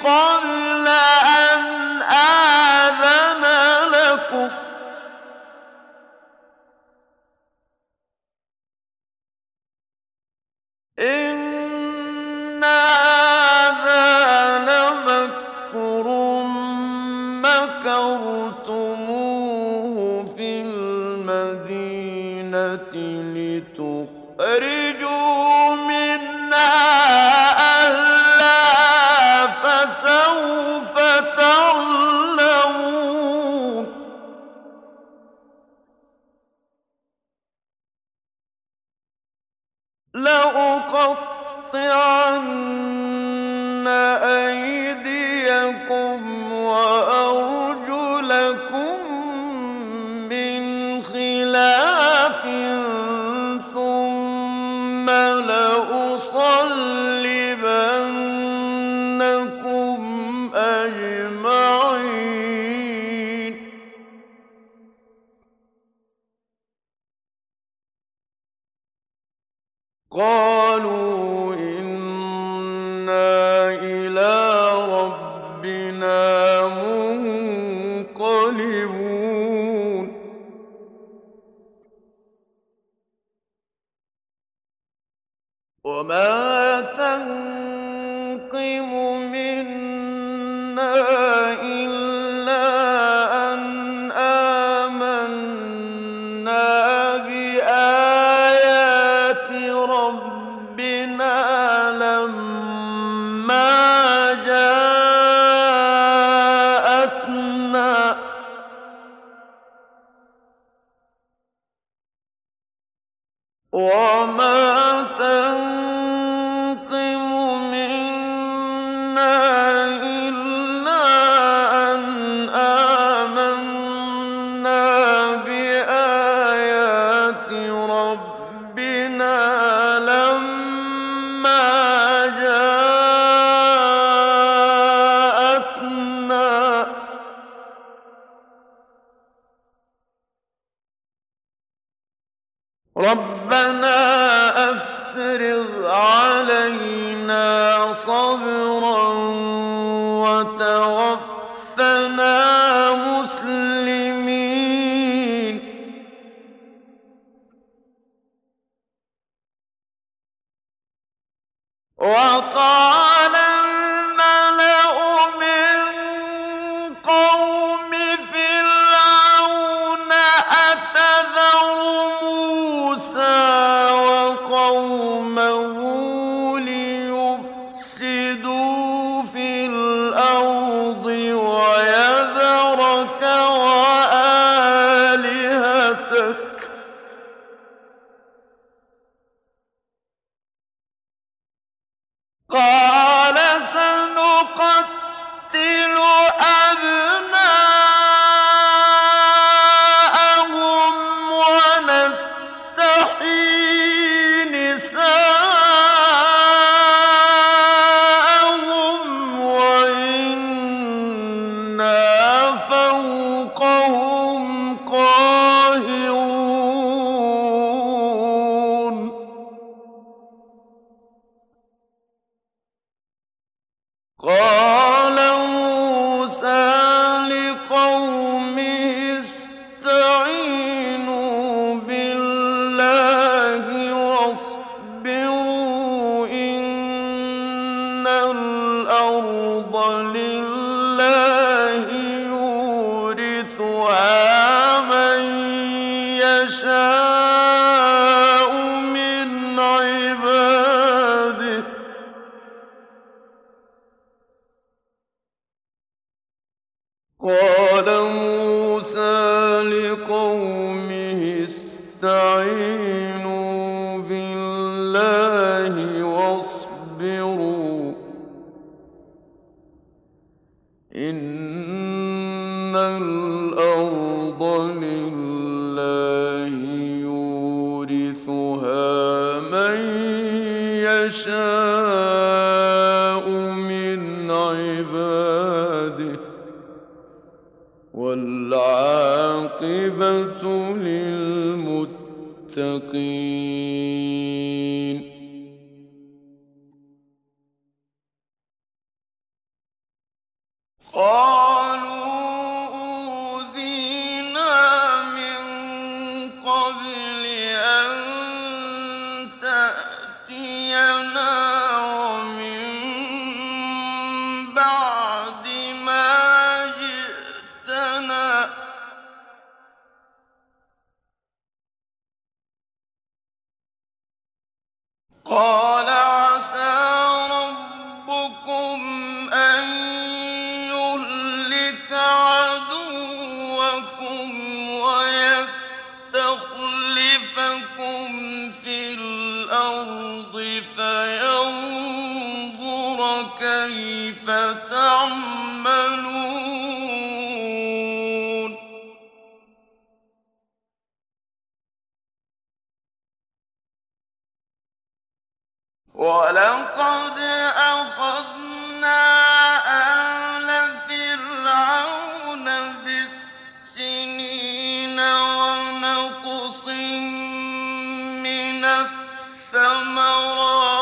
قبل أن آذن لكم إن هذا لمكر مكرتموه في المدينة لتخرجوا منها أهلها فسوف تعلمون لأقطعن أيديكم وأرجلكم من خلاف ثم لأصلبنكم أجمعين قالوا إنا إلى ربنا منقلبون وما تنقم منا إلا أن آمنا بآيات ربنا لما جاءتنا وما تنقم منا إلا أن آمنا بآيات ربنا لما جاءتنا ربنا أفرغ علينا صبرا وتوفنا مسلمين وقال الملأ من قوم فرعون أتذر موسى وقومه ليفسدوا في الأرض ويذرك وآلهتك قال سنقتل أبناءهم ونستحيي نساءهم وإنا فوقهم قاهرون قال موسى لقومه استعينوا بالله واصبروا إن الأرض لله يورثها من يشاء من عباده قال موسى لقومه استعينوا بالله واصبروا إن الأرض لله يورثها من يشاء من عباده والعاقبة للمتقين قالوا أوذينا من قبل أن تأتينا ومن بعد ما جئتنا قال عسى ربكم أن يهلك عدوكم ويستخلفكم في الأرض فينظر كيف تعملون ولقد أخذنا آل فرعون بالسنين ونقص من الثمرات